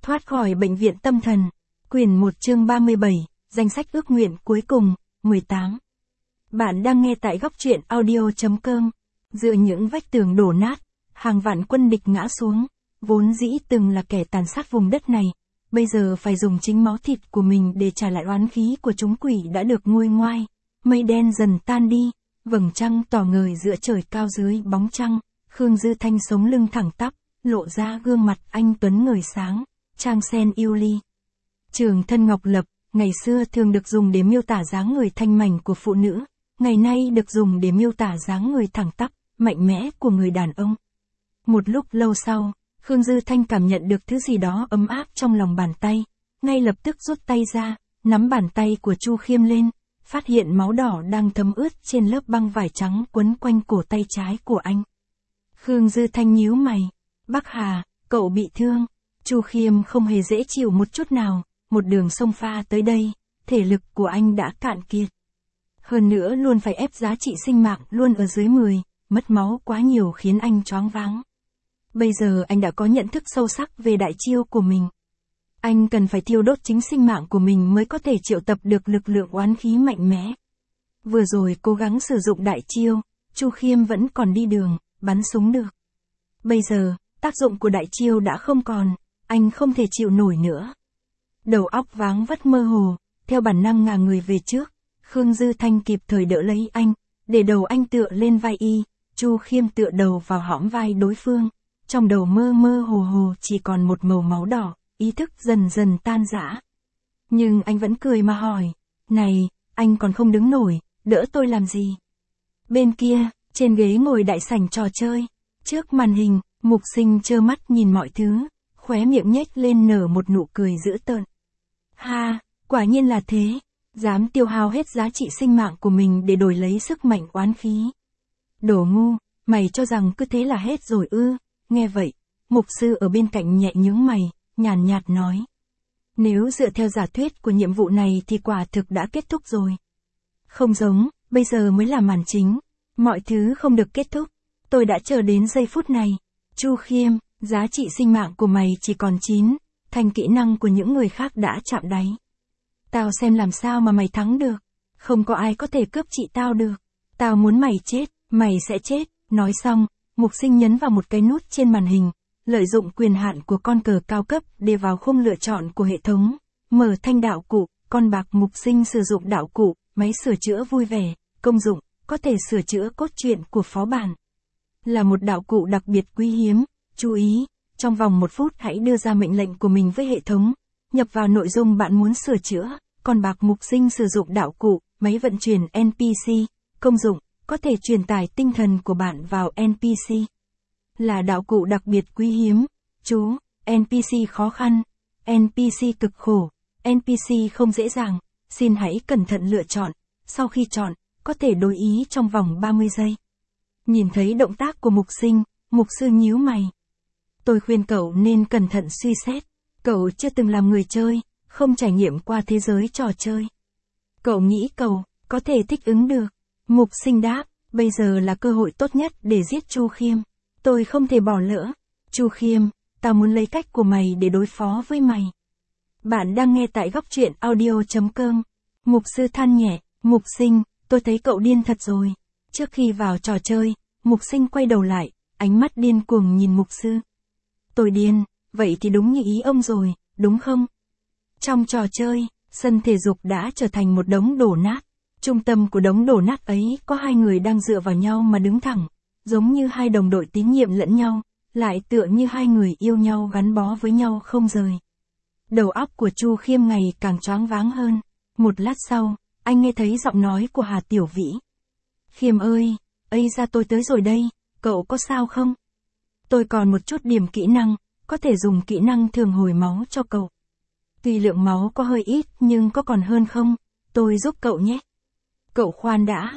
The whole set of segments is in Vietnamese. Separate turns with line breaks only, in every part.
Thoát khỏi bệnh viện tâm thần. Quyển 1 chương 37, danh sách ước nguyện cuối cùng, 18. Bạn đang nghe tại góc truyện audio.com. Dựa những vách tường đổ nát, hàng vạn quân địch ngã xuống, vốn dĩ từng là kẻ tàn sát vùng đất này, bây giờ phải dùng chính máu thịt của mình để trả lại oán khí của chúng quỷ đã được nguôi ngoai. Mây đen dần tan đi, vầng trăng tỏ ngời giữa trời cao dưới bóng trăng, Khương Dư Thanh sống lưng thẳng tắp, lộ ra gương mặt anh tuấn ngời sáng, trang sen yêu ly. Trường thân ngọc lập, ngày xưa thường được dùng để miêu tả dáng người thanh mảnh của phụ nữ, ngày nay được dùng để miêu tả dáng người thẳng tắp, mạnh mẽ của người đàn ông. Một lúc lâu sau, Khương Dư Thanh cảm nhận được thứ gì đó ấm áp trong lòng bàn tay, ngay lập tức rút tay ra, nắm bàn tay của Chu Khiêm lên, phát hiện máu đỏ đang thấm ướt trên lớp băng vải trắng quấn quanh cổ tay trái của anh. Khương Dư Thanh nhíu mày, Bắc Hà, cậu bị thương. Chu Khiêm không hề dễ chịu một chút nào, một đường xông pha tới đây, thể lực của anh đã cạn kiệt. Hơn nữa luôn phải ép giá trị sinh mạng luôn ở dưới 10, mất máu quá nhiều khiến anh choáng váng. Bây giờ anh đã có nhận thức sâu sắc về đại chiêu của mình. Anh cần phải thiêu đốt chính sinh mạng của mình mới có thể triệu tập được lực lượng oán khí mạnh mẽ. Vừa rồi cố gắng sử dụng đại chiêu, Chu Khiêm vẫn còn đi đường, bắn súng được. Bây giờ, tác dụng của đại chiêu đã không còn, anh không thể chịu nổi nữa. Đầu óc váng vất mơ hồ, theo bản năng ngả người về trước, Khương Dư Thanh kịp thời đỡ lấy anh, để đầu anh tựa lên vai y, Chu Khiêm tựa đầu vào hõm vai đối phương, trong đầu mơ mơ hồ hồ chỉ còn một màu máu đỏ, ý thức dần dần tan rã. Nhưng anh vẫn cười mà hỏi, này, anh còn không đứng nổi, đỡ tôi làm gì? Bên kia, trên ghế ngồi đại sảnh trò chơi, trước màn hình, Mục Sinh trơ mắt nhìn mọi thứ, khóe miệng nhếch lên nở một nụ cười dữ tợn. Ha, quả nhiên là thế, dám tiêu hao hết giá trị sinh mạng của mình để đổi lấy sức mạnh oán khí. Đồ ngu, mày cho rằng cứ thế là hết rồi ư? Nghe vậy, mục sư ở bên cạnh nhẹ nhướng mày, nhàn nhạt nói. Nếu dựa theo giả thuyết của nhiệm vụ này thì quả thực đã kết thúc rồi. Không giống, bây giờ mới là màn chính, mọi thứ không được kết thúc, tôi đã chờ đến giây phút này. Chu Khiêm, giá trị sinh mạng của mày chỉ còn 9, thành kỹ năng của những người khác đã chạm đáy. Tao xem làm sao mà mày thắng được, không có ai có thể cướp chị tao được. Tao muốn mày chết, mày sẽ chết. Nói xong, Mục Sinh nhấn vào một cái nút trên màn hình, lợi dụng quyền hạn của con cờ cao cấp để vào khung lựa chọn của hệ thống, mở thanh đạo cụ, con bạc Mục Sinh sử dụng đạo cụ, máy sửa chữa vui vẻ, công dụng, có thể sửa chữa cốt truyện của phó bản. Là một đạo cụ đặc biệt quý hiếm, chú ý, trong vòng 1 phút hãy đưa ra mệnh lệnh của mình với hệ thống, nhập vào nội dung bạn muốn sửa chữa, con bạc Mục Sinh sử dụng đạo cụ, máy vận chuyển NPC, công dụng, có thể truyền tải tinh thần của bạn vào NPC. Là đạo cụ đặc biệt quý hiếm, chú, NPC khó khăn, NPC cực khổ, NPC không dễ dàng, xin hãy cẩn thận lựa chọn, sau khi chọn, có thể đổi ý trong vòng 30 giây. Nhìn thấy động tác của Mục Sinh, mục sư nhíu mày. Tôi khuyên cậu nên cẩn thận suy xét, cậu chưa từng làm người chơi, không trải nghiệm qua thế giới trò chơi. Cậu nghĩ cậu có thể thích ứng được? Mục Sinh đáp, bây giờ là cơ hội tốt nhất để giết Chu Khiêm. Tôi không thể bỏ lỡ. Chu Khiêm, tao muốn lấy cách của mày để đối phó với mày. Bạn đang nghe tại góc truyện audio.com. Mục sư than nhẹ, Mục Sinh, tôi thấy cậu điên thật rồi. Trước khi vào trò chơi, Mục Sinh quay đầu lại, ánh mắt điên cuồng nhìn mục sư. Tôi điên, vậy thì đúng như ý ông rồi, đúng không? Trong trò chơi, sân thể dục đã trở thành một đống đổ nát. Trung tâm của đống đổ nát ấy có 2 người đang dựa vào nhau mà đứng thẳng, giống như 2 đồng đội tín nhiệm lẫn nhau, lại tựa như 2 người yêu nhau gắn bó với nhau không rời. Đầu óc của Chu Khiêm ngày càng choáng váng hơn. Một lát sau, anh nghe thấy giọng nói của Hà Tiểu Vĩ. Khiêm ơi, ây ra tôi tới rồi đây, cậu có sao không? Tôi còn một chút điểm kỹ năng, có thể dùng kỹ năng thường hồi máu cho cậu. Tuy lượng máu có hơi ít nhưng có còn hơn không? Tôi giúp cậu nhé. Cậu khoan đã,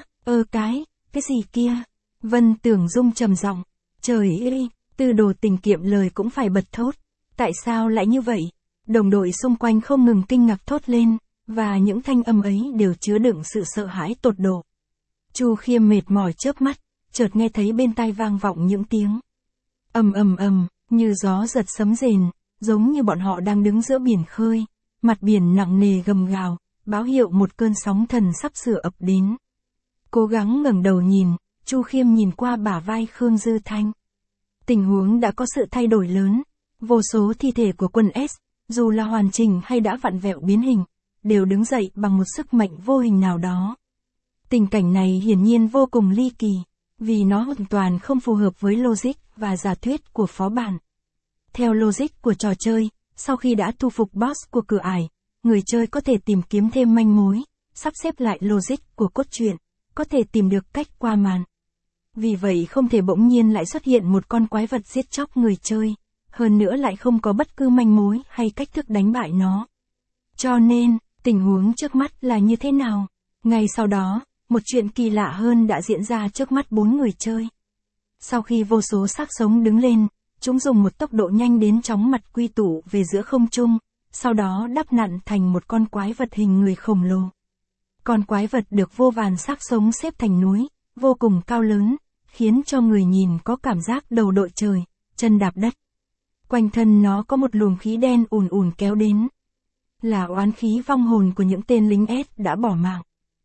cái gì kia? Vân Tưởng Dung trầm giọng. Trời ơi, Tư Đồ Tình Kiệm lời cũng phải bật thốt. Tại sao lại như vậy? Đồng đội xung quanh không ngừng kinh ngạc thốt lên, và những thanh âm ấy đều chứa đựng sự sợ hãi tột độ. Chu Khiêm mệt mỏi chớp mắt, chợt nghe thấy bên tai vang vọng những tiếng ầm ầm ầm, như gió giật sấm rền, giống như bọn họ đang đứng giữa biển khơi, mặt biển nặng nề gầm gào, báo hiệu một cơn sóng thần sắp sửa ập đến. Cố gắng ngẩng đầu nhìn, Chu Khiêm nhìn qua bả vai Khương Dư Thanh. Tình huống đã có sự thay đổi lớn, vô số thi thể của quân S, dù là hoàn chỉnh hay đã vặn vẹo biến hình, đều đứng dậy bằng một sức mạnh vô hình nào đó. Tình cảnh này hiển nhiên vô cùng ly kỳ, vì nó hoàn toàn không phù hợp với logic và giả thuyết của phó bản. Theo logic của trò chơi, sau khi đã thu phục boss của cửa ải, người chơi có thể tìm kiếm thêm manh mối, sắp xếp lại logic của cốt truyện, có thể tìm được cách qua màn. Vì vậy không thể bỗng nhiên lại xuất hiện một con quái vật giết chóc người chơi, hơn nữa lại không có bất cứ manh mối hay cách thức đánh bại nó. Cho nên, tình huống trước mắt là như thế nào? Ngay sau đó, một chuyện kỳ lạ hơn đã diễn ra trước mắt 4 người chơi. Sau khi vô số xác sống đứng lên, chúng dùng một tốc độ nhanh đến chóng mặt quy tụ về giữa không trung, sau đó đắp nặn thành một con quái vật hình người khổng lồ. Con quái vật được vô vàn xác sống xếp thành núi, vô cùng cao lớn, khiến cho người nhìn có cảm giác đầu đội trời, chân đạp đất. Quanh thân nó có một luồng khí đen ùn ùn kéo đến. Là oán khí vong hồn của những tên lính S đã bỏ mạng.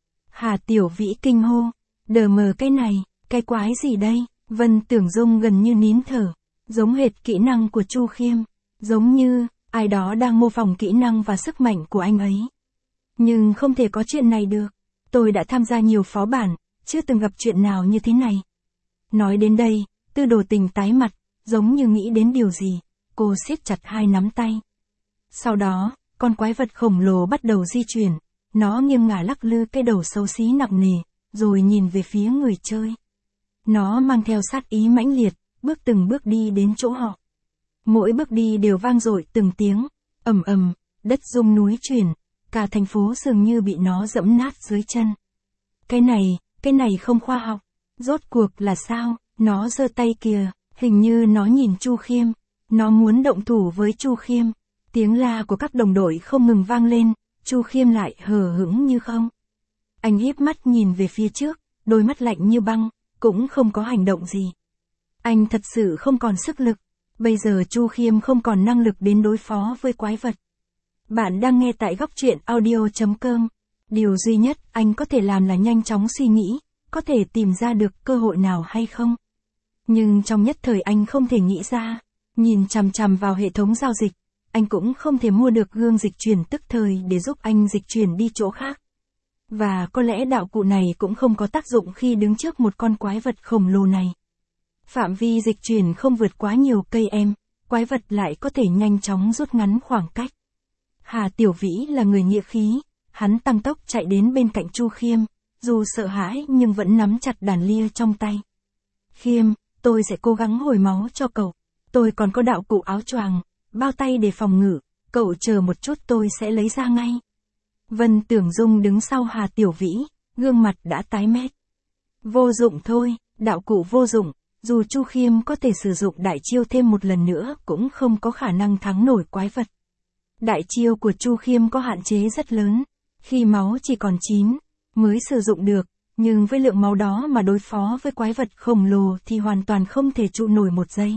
Hà Tiểu Vĩ kinh hô, đờ mờ cái này, cái quái gì đây? Vân Tưởng Dung gần như nín thở, giống hệt kỹ năng của Chu Khiêm, giống như ai đó đang mô phỏng kỹ năng và sức mạnh của anh ấy. Nhưng không thể có chuyện này được. Tôi đã tham gia nhiều phó bản, chưa từng gặp chuyện nào như thế này. Nói đến đây, Tư Đồ Tình tái mặt, giống như nghĩ đến điều gì, cô siết chặt hai nắm tay. Sau đó, con quái vật khổng lồ bắt đầu di chuyển, nó nghiêng ngả lắc lư cái đầu xấu xí nặng nề, rồi nhìn về phía người chơi. Nó mang theo sát ý mãnh liệt, bước từng bước đi đến chỗ họ. Mỗi bước đi đều vang dội từng tiếng, ầm ầm, đất rung núi chuyển, cả thành phố dường như bị nó dẫm nát dưới chân. Cái này không khoa học, rốt cuộc là sao? Nó giơ tay kìa, hình như nó nhìn Chu Khiêm, nó muốn động thủ với Chu Khiêm. Tiếng la của các đồng đội không ngừng vang lên, Chu Khiêm lại hờ hững như không. Anh híp mắt nhìn về phía trước, đôi mắt lạnh như băng, cũng không có hành động gì. Anh thật sự không còn sức lực, bây giờ Chu Khiêm không còn năng lực đến đối phó với quái vật. Bạn đang nghe tại góc truyện audio.com. Điều duy nhất anh có thể làm là nhanh chóng suy nghĩ, có thể tìm ra được cơ hội nào hay không. Nhưng trong nhất thời anh không thể nghĩ ra, nhìn chằm chằm vào hệ thống giao dịch, anh cũng không thể mua được gương dịch chuyển tức thời để giúp anh dịch chuyển đi chỗ khác. Và có lẽ đạo cụ này cũng không có tác dụng khi đứng trước một con quái vật khổng lồ này. Phạm vi dịch chuyển không vượt quá nhiều cây em, quái vật lại có thể nhanh chóng rút ngắn khoảng cách. Hà Tiểu Vĩ là người nghĩa khí, hắn tăng tốc chạy đến bên cạnh Chu Khiêm, dù sợ hãi nhưng vẫn nắm chặt đàn lia trong tay. Khiêm, tôi sẽ cố gắng hồi máu cho cậu. Tôi còn có đạo cụ áo choàng, bao tay để phòng ngự, cậu chờ một chút tôi sẽ lấy ra ngay. Vân Tưởng Dung đứng sau Hà Tiểu Vĩ, gương mặt đã tái mét. Vô dụng thôi, đạo cụ vô dụng, dù Chu Khiêm có thể sử dụng đại chiêu thêm một lần nữa cũng không có khả năng thắng nổi quái vật. Đại chiêu của Chu Khiêm có hạn chế rất lớn, khi máu chỉ còn 9, mới sử dụng được, nhưng với lượng máu đó mà đối phó với quái vật khổng lồ thì hoàn toàn không thể trụ nổi một giây.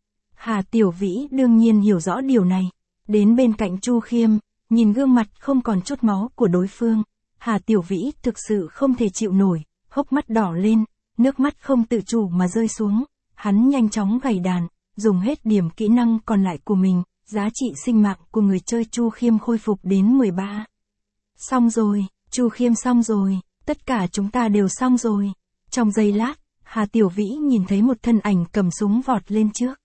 Hà Tiểu Vĩ đương nhiên hiểu rõ điều này, đến bên cạnh Chu Khiêm, nhìn gương mặt không còn chút máu của đối phương, Hà Tiểu Vĩ thực sự không thể chịu nổi, hốc mắt đỏ lên, nước mắt không tự chủ mà rơi xuống, hắn nhanh chóng gảy đàn, dùng hết điểm kỹ năng còn lại của mình, giá trị sinh mạng của người chơi Chu Khiêm khôi phục đến 13. Xong rồi, Chu Khiêm xong rồi, tất cả chúng ta đều xong rồi. Trong giây lát, Hà Tiểu Vĩ nhìn thấy một thân ảnh cầm súng vọt lên trước.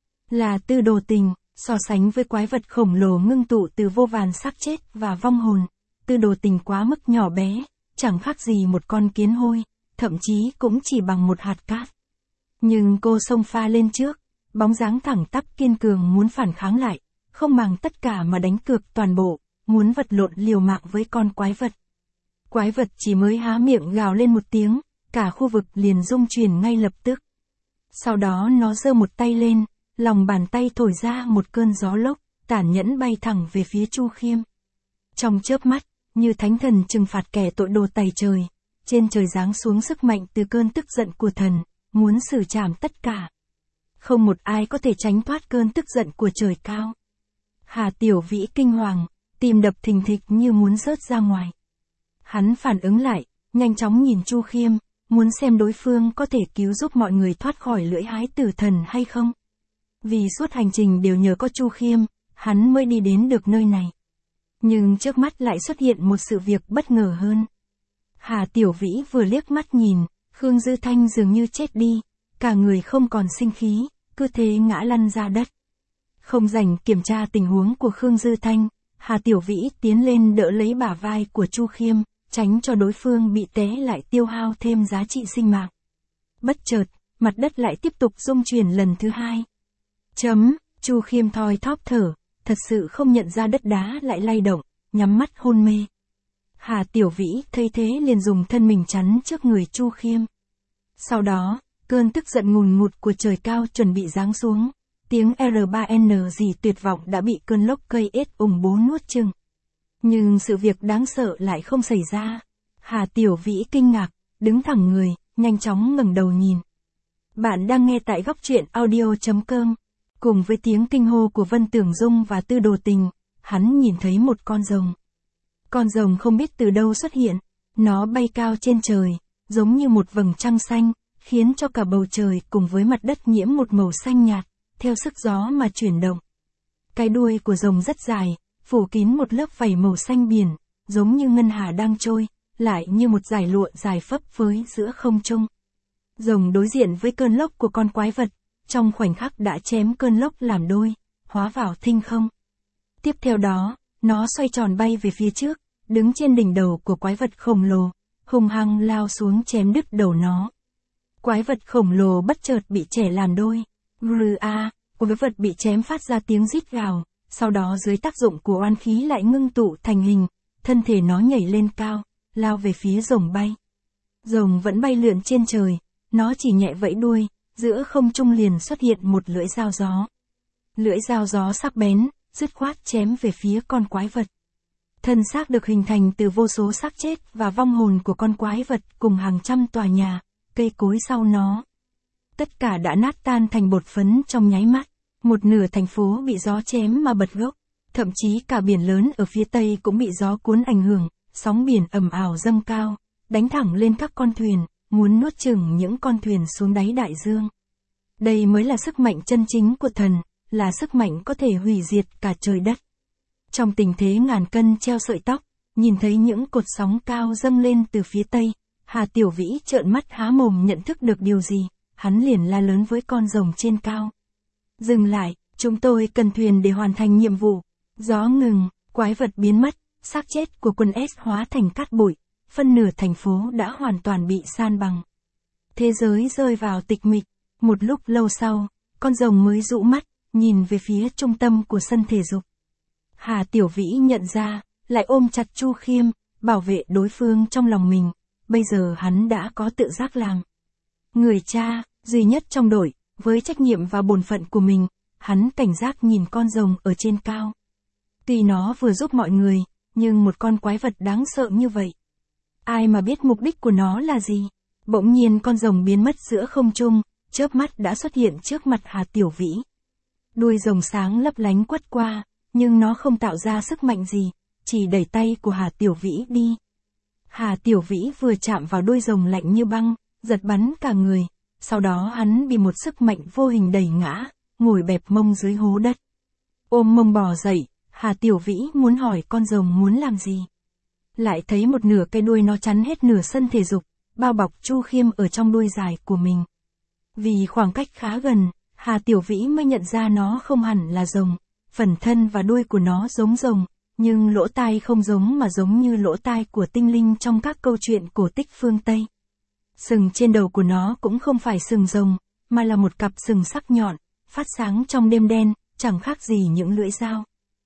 Là Tư Đồ Tình, so sánh với quái vật khổng lồ ngưng tụ từ vô vàn xác chết và vong hồn, Tư Đồ Tình quá mức nhỏ bé, chẳng khác gì một con kiến hôi, thậm chí cũng chỉ bằng một hạt cát. Nhưng cô xông pha lên trước, bóng dáng thẳng tắp kiên cường muốn phản kháng lại, không màng tất cả mà đánh cược toàn bộ, muốn vật lộn liều mạng với con quái vật. Quái vật chỉ mới há miệng gào lên một tiếng, cả khu vực liền rung chuyển ngay lập tức. Sau đó nó giơ một tay lên, lòng bàn tay thổi ra một cơn gió lốc, tàn nhẫn bay thẳng về phía Chu Khiêm. Trong chớp mắt, như thánh thần trừng phạt kẻ tội đồ tày trời, trên trời giáng xuống sức mạnh từ cơn tức giận của thần, muốn xử trảm tất cả. Không một ai có thể tránh thoát cơn tức giận của trời cao. Hà Tiểu Vĩ kinh hoàng, tim đập thình thịch như muốn rớt ra ngoài. Hắn phản ứng lại, nhanh chóng nhìn Chu Khiêm, muốn xem đối phương có thể cứu giúp mọi người thoát khỏi lưỡi hái tử thần hay không. Vì suốt hành trình đều nhờ có Chu Khiêm, hắn mới đi đến được nơi này. Nhưng trước mắt lại xuất hiện một sự việc bất ngờ hơn. Hà Tiểu Vĩ vừa liếc mắt nhìn, Khương Dư Thanh dường như chết đi, cả người không còn sinh khí, cứ thế ngã lăn ra đất. Không rảnh kiểm tra tình huống của Khương Dư Thanh, Hà Tiểu Vĩ tiến lên đỡ lấy bả vai của Chu Khiêm, tránh cho đối phương bị té lại tiêu hao thêm giá trị sinh mạng. Bất chợt, mặt đất lại tiếp tục rung chuyển lần thứ hai. Chu Khiêm thoi thóp thở, thật sự không nhận ra đất đá lại lay động, nhắm mắt hôn mê. Hà Tiểu Vĩ thấy thế liền dùng thân mình chắn trước người Chu Khiêm. Sau đó, cơn tức giận ngùn ngụt của trời cao chuẩn bị giáng xuống, tiếng R3N gì tuyệt vọng đã bị cơn lốc cây ết ủng bố nuốt chửng. Nhưng sự việc đáng sợ lại không xảy ra. Hà Tiểu Vĩ kinh ngạc, đứng thẳng người, nhanh chóng ngẩng đầu nhìn. Bạn đang nghe tại góc truyện audio.com. Cùng với tiếng kinh hô của Vân Tưởng Dung và Tư Đồ Tình, hắn nhìn thấy một con rồng. Con rồng không biết từ đâu xuất hiện, nó bay cao trên trời, giống như một vầng trăng xanh, khiến cho cả bầu trời cùng với mặt đất nhiễm một màu xanh nhạt, theo sức gió mà chuyển động. Cái đuôi của rồng rất dài, phủ kín một lớp vảy màu xanh biển, giống như ngân hà đang trôi, lại như một dải lụa dài phấp phới giữa không trung. Rồng đối diện với cơn lốc của con quái vật, trong khoảnh khắc đã chém cơn lốc làm đôi, hóa vào thinh không. Tiếp theo đó, nó xoay tròn bay về phía trước, đứng trên đỉnh đầu của quái vật khổng lồ, hung hăng lao xuống chém đứt đầu nó. Quái vật khổng lồ bất chợt bị chẻ làm đôi. Quái vật bị chém phát ra tiếng rít gào, sau đó dưới tác dụng của oan khí lại ngưng tụ thành hình, thân thể nó nhảy lên cao, lao về phía rồng bay. Rồng vẫn bay lượn trên trời, nó chỉ nhẹ vẫy đuôi, giữa không trung liền xuất hiện một lưỡi dao gió. Lưỡi dao gió sắc bén, dứt khoát chém về phía con quái vật. Thân xác được hình thành từ vô số xác chết và vong hồn của con quái vật cùng hàng trăm tòa nhà, cây cối sau nó. Tất cả đã nát tan thành bột phấn trong nháy mắt, một nửa thành phố bị gió chém mà bật gốc, thậm chí cả biển lớn ở phía tây cũng bị gió cuốn ảnh hưởng, sóng biển ầm ào dâng cao, đánh thẳng lên các con thuyền, muốn nuốt chửng những con thuyền xuống đáy đại dương. Đây mới là sức mạnh chân chính của thần, là sức mạnh có thể hủy diệt cả trời đất. Trong tình thế ngàn cân treo sợi tóc, nhìn thấy những cột sóng cao dâng lên từ phía tây, Hà Tiểu Vĩ trợn mắt há mồm nhận thức được điều gì, hắn liền la lớn với con rồng trên cao. Dừng lại, chúng tôi cần thuyền để hoàn thành nhiệm vụ. Gió ngừng, quái vật biến mất, xác chết của quân S hóa thành cát bụi, phân nửa thành phố đã hoàn toàn bị san bằng. Thế giới rơi vào tịch mịch, một lúc lâu sau, con rồng mới dụ mắt, nhìn về phía trung tâm của sân thể dục. Hà Tiểu Vĩ nhận ra, lại ôm chặt Chu Khiêm, bảo vệ đối phương trong lòng mình, bây giờ hắn đã có tự giác làm. Người cha, duy nhất trong đội, với trách nhiệm và bổn phận của mình, hắn cảnh giác nhìn con rồng ở trên cao. Tuy nó vừa giúp mọi người, nhưng một con quái vật đáng sợ như vậy. Ai mà biết mục đích của nó là gì? Bỗng nhiên con rồng biến mất giữa không trung, chớp mắt đã xuất hiện trước mặt Hà Tiểu Vĩ. Đuôi rồng sáng lấp lánh quất qua, nhưng nó không tạo ra sức mạnh gì, chỉ đẩy tay của Hà Tiểu Vĩ đi. Hà Tiểu Vĩ vừa chạm vào đuôi rồng lạnh như băng, giật bắn cả người, sau đó hắn bị một sức mạnh vô hình đẩy ngã, ngồi bẹp mông dưới hố đất. Ôm mông bò dậy, Hà Tiểu Vĩ muốn hỏi con rồng muốn làm gì. Lại thấy một nửa cái đuôi nó chắn hết nửa sân thể dục, bao bọc Chu Khiêm ở trong đuôi dài của mình. Vì khoảng cách khá gần, Hà Tiểu Vĩ mới nhận ra nó không hẳn là rồng, phần thân và đuôi của nó giống rồng, nhưng lỗ tai không giống mà giống như lỗ tai của tinh linh trong các câu chuyện cổ tích phương Tây. Sừng trên đầu của nó cũng không phải sừng rồng, mà là một cặp sừng sắc nhọn, phát sáng trong đêm đen, chẳng khác gì những lưỡi dao.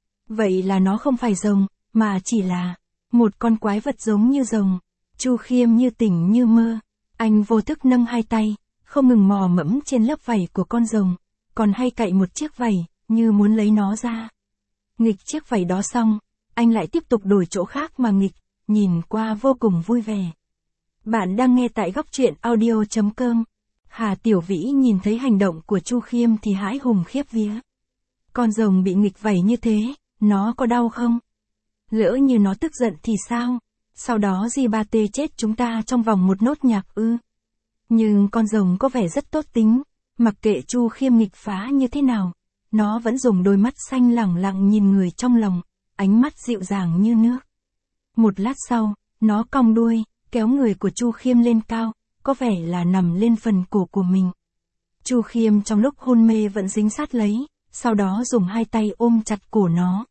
Vậy là nó không phải rồng, mà chỉ là một con quái vật giống như rồng. Chu Khiêm như tỉnh như mơ, anh vô thức nâng hai tay, không ngừng mò mẫm trên lớp vảy của con rồng, còn hay cạy một chiếc vảy, như muốn lấy nó ra. Nghịch chiếc vảy đó xong, anh lại tiếp tục đổi chỗ khác mà nghịch, nhìn qua vô cùng vui vẻ. Bạn đang nghe tại góc truyện audio.com. Hà Tiểu Vĩ nhìn thấy hành động của Chu Khiêm thì hãi hùng khiếp vía. Con rồng bị nghịch vảy như thế, nó có đau không? Lỡ như nó tức giận thì sao? Sau đó Di-ba-tê chết chúng ta trong vòng một nốt nhạc ư? Nhưng con rồng có vẻ rất tốt tính, mặc kệ Chu Khiêm nghịch phá như thế nào, nó vẫn dùng đôi mắt xanh lẳng lặng nhìn người trong lòng, ánh mắt dịu dàng như nước. Một lát sau, nó cong đuôi, kéo người của Chu Khiêm lên cao, có vẻ là nằm lên phần cổ của mình. Chu Khiêm trong lúc hôn mê vẫn dính sát lấy, sau đó dùng hai tay ôm chặt cổ nó.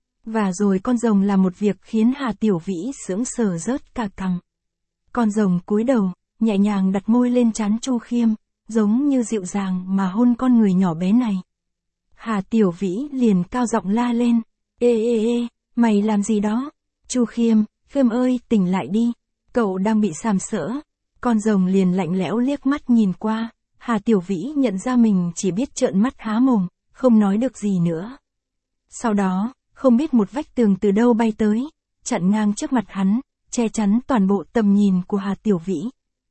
Và rồi con rồng làm một việc khiến Hà Tiểu Vĩ sững sờ rớt cả cằm. Con rồng cúi đầu, nhẹ nhàng đặt môi lên trán Chu Khiêm, giống như dịu dàng mà hôn con người nhỏ bé này. Hà Tiểu Vĩ liền cao giọng la lên, ê, mày làm gì đó? Chu Khiêm, Khiêm ơi, tỉnh lại đi, cậu đang bị sàm sỡ. Con rồng liền lạnh lẽo liếc mắt nhìn qua, Hà Tiểu Vĩ nhận ra mình chỉ biết trợn mắt há mồm, không nói được gì nữa. Sau đó, không biết một vách tường từ đâu bay tới, chặn ngang trước mặt hắn, che chắn toàn bộ tầm nhìn của Hà Tiểu Vĩ.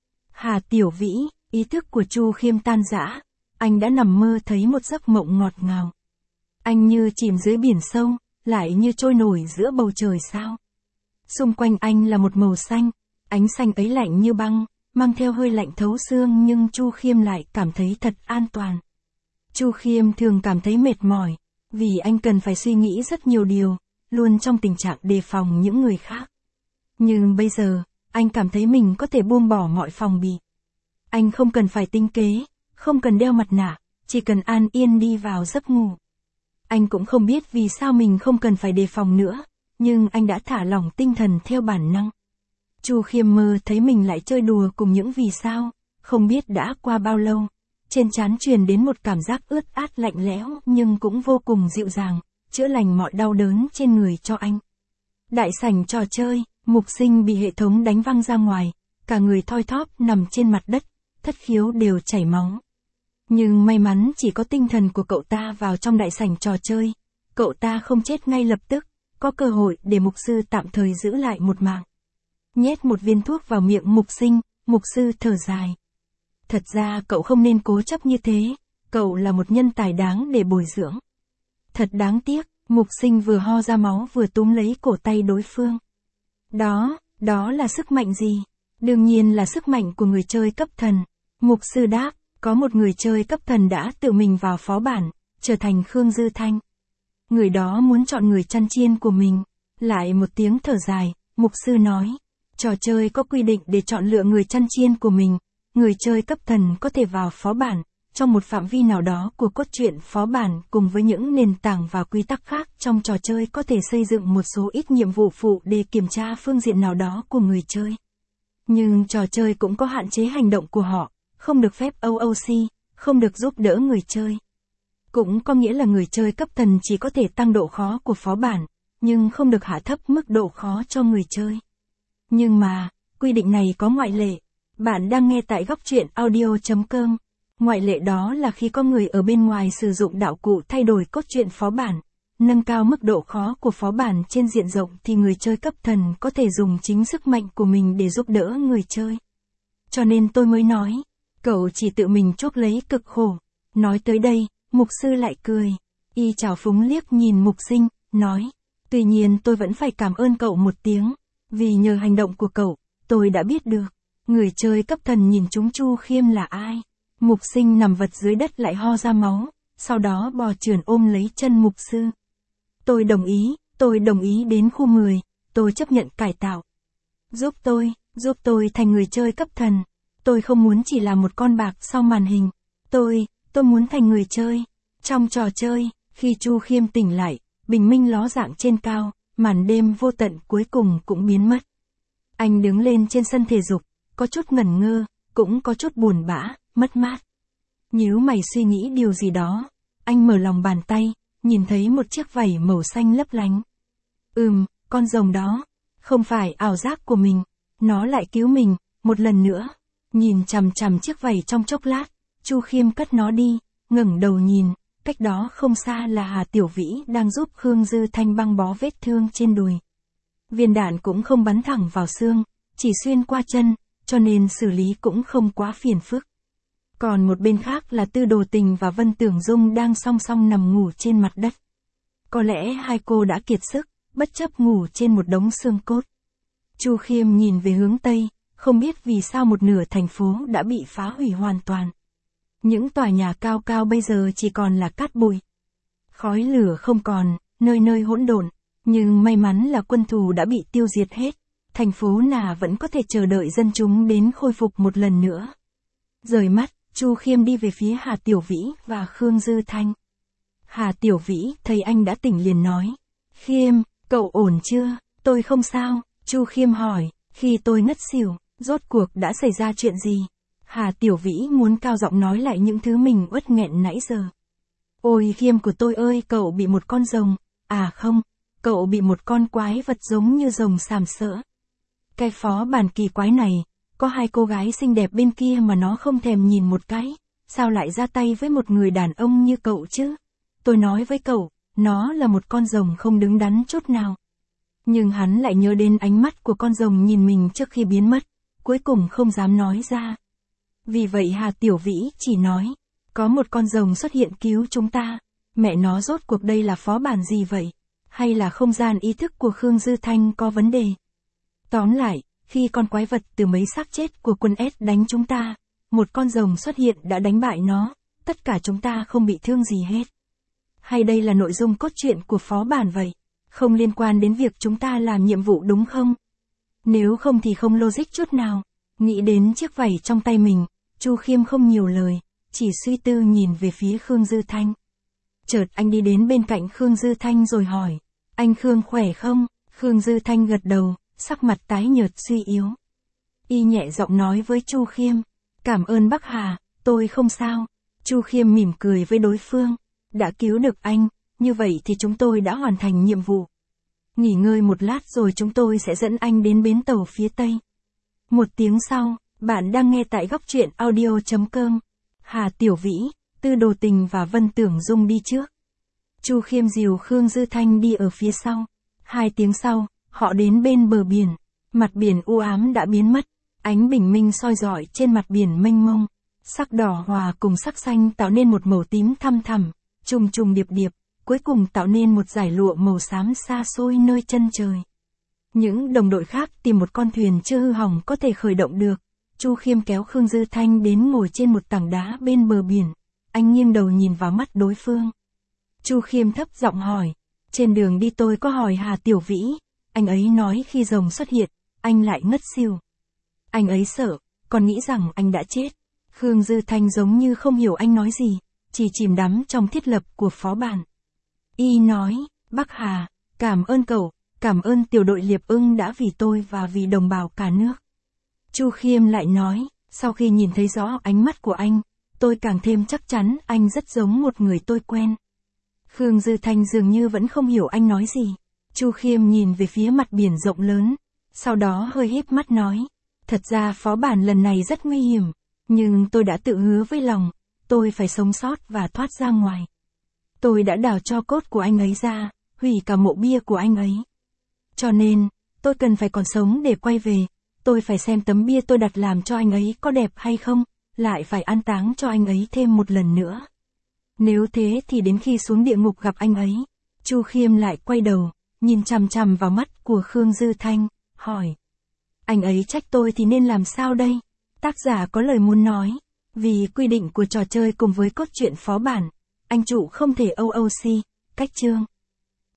Hà Tiểu Vĩ, ý thức của Chu Khiêm tan rã, anh đã nằm mơ thấy một giấc mộng ngọt ngào. Anh như chìm dưới biển sâu, lại như trôi nổi giữa bầu trời sao. Xung quanh anh là một màu xanh, ánh xanh ấy lạnh như băng, mang theo hơi lạnh thấu xương nhưng Chu Khiêm lại cảm thấy thật an toàn. Chu Khiêm thường cảm thấy mệt mỏi, vì anh cần phải suy nghĩ rất nhiều điều, luôn trong tình trạng đề phòng những người khác. Nhưng bây giờ, anh cảm thấy mình có thể buông bỏ mọi phòng bị. Anh không cần phải tính kế, không cần đeo mặt nạ, chỉ cần an yên đi vào giấc ngủ. Anh cũng không biết vì sao mình không cần phải đề phòng nữa, nhưng anh đã thả lỏng tinh thần theo bản năng. Chu Khiêm mơ thấy mình lại chơi đùa cùng những vì sao, không biết đã qua bao lâu. Trên trán truyền đến một cảm giác ướt át lạnh lẽo nhưng cũng vô cùng dịu dàng, chữa lành mọi đau đớn trên người cho anh. Đại sảnh trò chơi, Mục Sinh bị hệ thống đánh văng ra ngoài, cả người thoi thóp nằm trên mặt đất, thất khiếu đều chảy máu. Nhưng may mắn chỉ có tinh thần của cậu ta vào trong đại sảnh trò chơi, cậu ta không chết ngay lập tức, có cơ hội để mục sư tạm thời giữ lại một mạng. Nhét một viên thuốc vào miệng Mục Sinh, mục sư thở dài. Thật ra cậu không nên cố chấp như thế, cậu là một nhân tài đáng để bồi dưỡng. Thật đáng tiếc, Mục Sinh vừa ho ra máu vừa túm lấy cổ tay đối phương. Đó là sức mạnh gì? Đương nhiên là sức mạnh của người chơi cấp thần. Mục sư đáp, có một người chơi cấp thần đã tự mình vào phó bản, trở thành Khương Dư Thanh. Người đó muốn chọn người chăn chiên của mình. Lại một tiếng thở dài, mục sư nói, trò chơi có quy định để chọn lựa người chăn chiên của mình. Người chơi cấp thần có thể vào phó bản, trong một phạm vi nào đó của cốt truyện phó bản cùng với những nền tảng và quy tắc khác trong trò chơi có thể xây dựng một số ít nhiệm vụ phụ để kiểm tra phương diện nào đó của người chơi. Nhưng trò chơi cũng có hạn chế hành động của họ, không được phép OOC, không được giúp đỡ người chơi. Cũng có nghĩa là người chơi cấp thần chỉ có thể tăng độ khó của phó bản, nhưng không được hạ thấp mức độ khó cho người chơi. Nhưng mà, quy định này có ngoại lệ. Bạn đang nghe tại góc truyện audio.com. Ngoại lệ đó là khi có người ở bên ngoài sử dụng đạo cụ thay đổi cốt truyện phó bản, nâng cao mức độ khó của phó bản trên diện rộng thì người chơi cấp thần có thể dùng chính sức mạnh của mình để giúp đỡ người chơi. Cho nên tôi mới nói, cậu chỉ tự mình chuốc lấy cực khổ. Nói tới đây, mục sư lại cười. Y trào phúng liếc nhìn Mục Sinh, nói, tuy nhiên tôi vẫn phải cảm ơn cậu một tiếng, vì nhờ hành động của cậu, tôi đã biết được. Người chơi cấp thần nhìn chúng Chu Khiêm là ai? Mục Sinh nằm vật dưới đất lại ho ra máu, sau đó bò trườn ôm lấy chân mục sư. Tôi đồng ý đến khu 10, tôi chấp nhận cải tạo. Giúp tôi thành người chơi cấp thần. Tôi không muốn chỉ là một con bạc sau màn hình. Tôi muốn thành người chơi. Trong trò chơi, khi Chu Khiêm tỉnh lại, bình minh ló dạng trên cao, màn đêm vô tận cuối cùng cũng biến mất. Anh đứng lên trên sân thể dục, có chút ngẩn ngơ, cũng có chút buồn bã, mất mát. Nhíu mày suy nghĩ điều gì đó, anh mở lòng bàn tay, nhìn thấy một chiếc vảy màu xanh lấp lánh. Con rồng đó, không phải ảo giác của mình, nó lại cứu mình, một lần nữa. Nhìn chằm chằm chiếc vảy trong chốc lát, Chu Khiêm cất nó đi, ngẩng đầu nhìn, cách đó không xa là Hà Tiểu Vĩ đang giúp Khương Dư Thanh băng bó vết thương trên đùi. Viên đạn cũng không bắn thẳng vào xương, chỉ xuyên qua chân, cho nên xử lý cũng không quá phiền phức. Còn một bên khác là Tư Đồ Tình và Vân Tưởng Dung đang song song nằm ngủ trên mặt đất. Có lẽ hai cô đã kiệt sức, bất chấp ngủ trên một đống xương cốt. Chu Khiêm nhìn về hướng Tây, không biết vì sao một nửa thành phố đã bị phá hủy hoàn toàn. Những tòa nhà cao cao bây giờ chỉ còn là cát bụi. Khói lửa không còn, nơi nơi hỗn độn, nhưng may mắn là quân thù đã bị tiêu diệt hết. Thành phố Nà vẫn có thể chờ đợi dân chúng đến khôi phục một lần nữa. Rời mắt, Chu Khiêm đi về phía Hà Tiểu Vĩ và Khương Dư Thanh. Hà Tiểu Vĩ thấy anh đã tỉnh liền nói. Khiêm, cậu ổn chưa? Tôi không sao. Chu Khiêm hỏi, khi tôi ngất xỉu, rốt cuộc đã xảy ra chuyện gì? Hà Tiểu Vĩ muốn cao giọng nói lại những thứ mình uất nghẹn nãy giờ. Ôi Khiêm của tôi ơi, cậu bị một con rồng, à không, cậu bị một con quái vật giống như rồng sàm sỡ. Cái phó bản kỳ quái này, có hai cô gái xinh đẹp bên kia mà nó không thèm nhìn một cái, sao lại ra tay với một người đàn ông như cậu chứ? Tôi nói với cậu, nó là một con rồng không đứng đắn chút nào. Nhưng hắn lại nhớ đến ánh mắt của con rồng nhìn mình trước khi biến mất, cuối cùng không dám nói ra. Vì vậy Hà Tiểu Vĩ chỉ nói, có một con rồng xuất hiện cứu chúng ta, mẹ nó rốt cuộc đây là phó bản gì vậy? Hay là không gian ý thức của Khương Dư Thanh có vấn đề? Tóm lại, khi con quái vật từ mấy xác chết của quân S đánh chúng ta, một con rồng xuất hiện đã đánh bại nó, tất cả chúng ta không bị thương gì hết. Hay đây là nội dung cốt truyện của phó bản vậy? Không liên quan đến việc chúng ta làm nhiệm vụ đúng không? Nếu không thì không logic chút nào. Nghĩ đến chiếc vảy trong tay mình, Chu Khiêm không nhiều lời, chỉ suy tư nhìn về phía Khương Dư Thanh. Chợt anh đi đến bên cạnh Khương Dư Thanh rồi hỏi, anh Khương khỏe không? Khương Dư Thanh gật đầu, sắc mặt tái nhợt suy yếu. Y nhẹ giọng nói với Chu Khiêm, cảm ơn bác Hà, tôi không sao. Chu Khiêm mỉm cười với đối phương, đã cứu được anh, như vậy thì chúng tôi đã hoàn thành nhiệm vụ. Nghỉ ngơi một lát rồi chúng tôi sẽ dẫn anh đến bến tàu phía Tây. Một tiếng sau, bạn đang nghe tại góc truyện audio.com. Hà Tiểu Vĩ, Tư Đồ Tình và Vân Tưởng Dung đi trước. Chu Khiêm dìu Khương Dư Thanh đi ở phía sau. 2 tiếng sau, họ đến bên bờ biển. Mặt biển u ám đã biến mất, ánh bình minh soi rọi trên mặt biển mênh mông. Sắc đỏ hòa cùng sắc xanh tạo nên một màu tím thăm thẳm, trùng trùng điệp điệp, cuối cùng tạo nên một dải lụa màu xám xa xôi nơi chân trời. Những đồng đội khác tìm một con thuyền chưa hư hỏng có thể khởi động được. Chu Khiêm kéo Khương Dư Thanh đến ngồi trên một tảng đá bên bờ biển. Anh nghiêng đầu nhìn vào mắt đối phương. Chu Khiêm thấp giọng hỏi, trên đường đi tôi có hỏi Hà Tiểu Vĩ, anh ấy nói khi rồng xuất hiện, anh lại ngất xỉu. Anh ấy sợ, còn nghĩ rằng anh đã chết. Khương Dư Thanh giống như không hiểu anh nói gì, chỉ chìm đắm trong thiết lập của phó bản. Y nói, bác Hà, cảm ơn cậu, cảm ơn tiểu đội Liệp Ưng đã vì tôi và vì đồng bào cả nước. Chu Khiêm lại nói, sau khi nhìn thấy rõ ánh mắt của anh, tôi càng thêm chắc chắn anh rất giống một người tôi quen. Khương Dư Thanh dường như vẫn không hiểu anh nói gì. Chu Khiêm nhìn về phía mặt biển rộng lớn, sau đó hơi híp mắt nói, thật ra phó bản lần này rất nguy hiểm, nhưng tôi đã tự hứa với lòng, tôi phải sống sót và thoát ra ngoài. Tôi đã đào tro cốt của anh ấy ra, hủy cả mộ bia của anh ấy. Cho nên, tôi cần phải còn sống để quay về, tôi phải xem tấm bia tôi đặt làm cho anh ấy có đẹp hay không, lại phải an táng cho anh ấy thêm một lần nữa. Nếu thế thì đến khi xuống địa ngục gặp anh ấy, Chu Khiêm lại quay đầu, nhìn chằm chằm vào mắt của Khương Dư Thanh, hỏi. Anh ấy trách tôi thì nên làm sao đây? Tác giả có lời muốn nói, vì quy định của trò chơi cùng với cốt truyện phó bản, anh chủ không thể OOC, cách chương.